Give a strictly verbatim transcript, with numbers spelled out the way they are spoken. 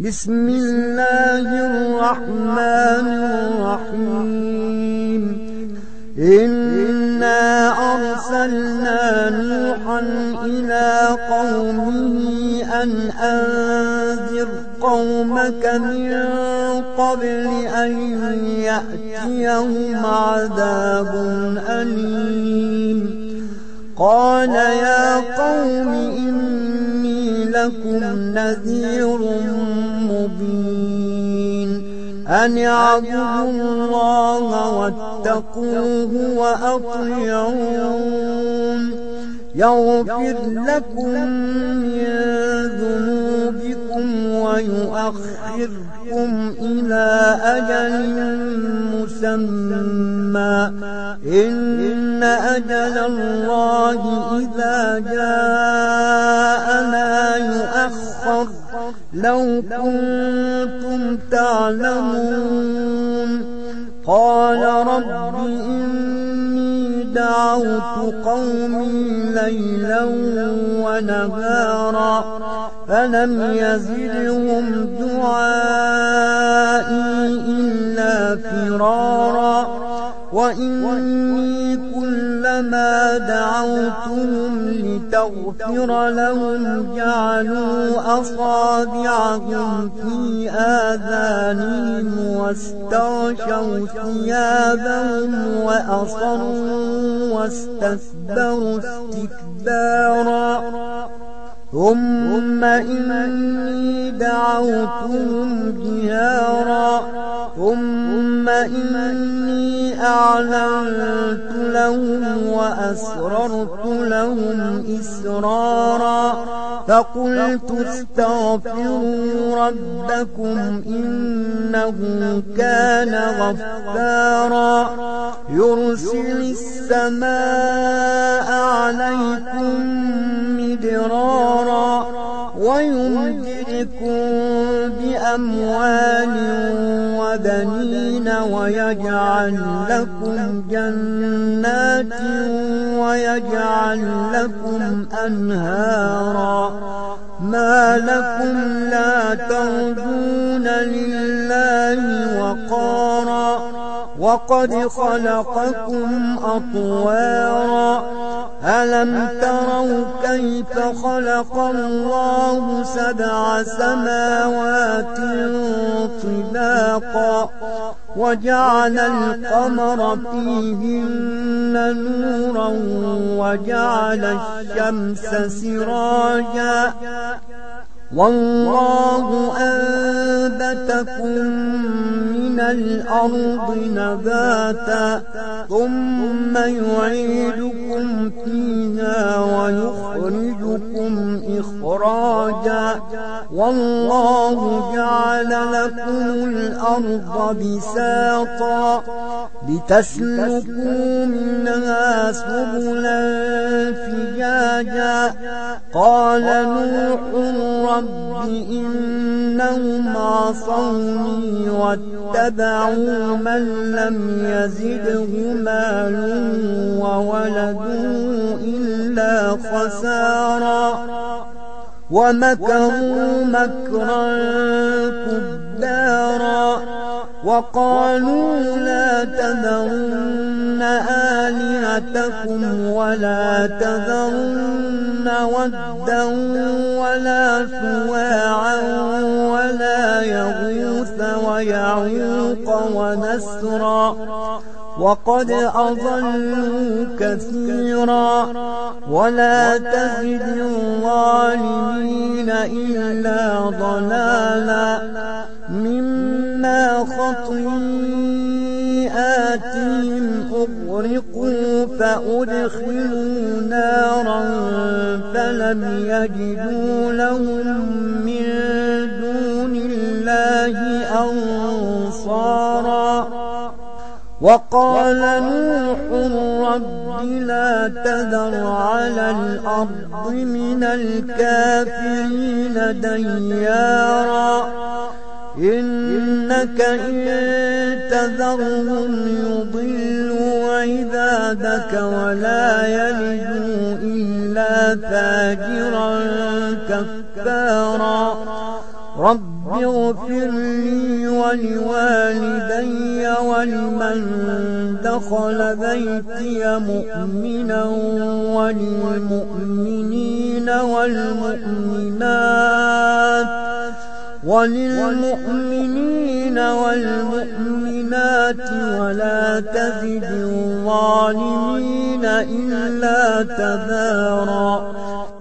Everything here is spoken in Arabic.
بسم الله الرحمن الرحيم إنا أرسلنا نوحا إلى قومه أن أنذر قومك من قبل أن يأتيهم عذاب أليم قال يا قوم إني لكم نذير مبين أن اعبدوا الله واتقوه وأطيعون يغفر لكم من ذنوبكم ويؤخركم إلى أجل مسمى إن أجل الله إذا جاء لا يؤخر لو كنتم تعلمون قال رب إني دعوت قومي ليلا ونهارا فلم يزدهم دعائي إلا فرارا وإني كلما دعوتهم لتغفر لهم جعلوا أصابعهم في آذانهم واستغشوا ثيابهم وأصروا واستكبروا استكبارا ثم إني دعوتهم جهارا ثم إني أعلنت لهم وأسررت لهم إسرارا فقلت استغفروا ربكم إنه كان غفارا يرسل السماء عليكم مدرارا ويمددكم بأموال وبنين ويجعل لكم جنات ويجعل لكم أنهارا ما لكم لا ترجون لله وقارا وقد خلقكم أطوارا ألم تروا كيف خلق الله سبع سماوات طباقا وجعل القمر فيهن نورا وجعل الشمس سراجا والله أنبتكم من الأرض نباتا ثم يعيدكم فيها ويخرجكم إخراجا والله جعل لكم الأرض بساطا لتسلكوا منها سبلا فجاجا قال نوح رب إنهم عصوني واتبعوا من لم يزده مال وولده إلا خسارا ومكروا مكرا كبارا وقالوا لا تذرن آلهتكم ولا تذرن ودا ولا سواعا ولا يغوث ويعوق ونسرا وقد أضلوا كثيرا ولا تزد الظالمين إلا ضلالا مما خطيئاتهم أغرقوا فأدخلوا نارا فلم يجدوا لهم من دون الله أنصارا وقال نوح رب لا تذر على الأرض من الكافرين ديارا إنك إن تذرهم يضلوا عبادك ولا يلدوا إلا فاجرا كفارا رب اغفر لي ولوالدي ولمن دخل بيتي مؤمنا وللمؤمنين والمؤمنات وللمؤمنين والمؤمنات ولا تزد الظالمين إلا تبارا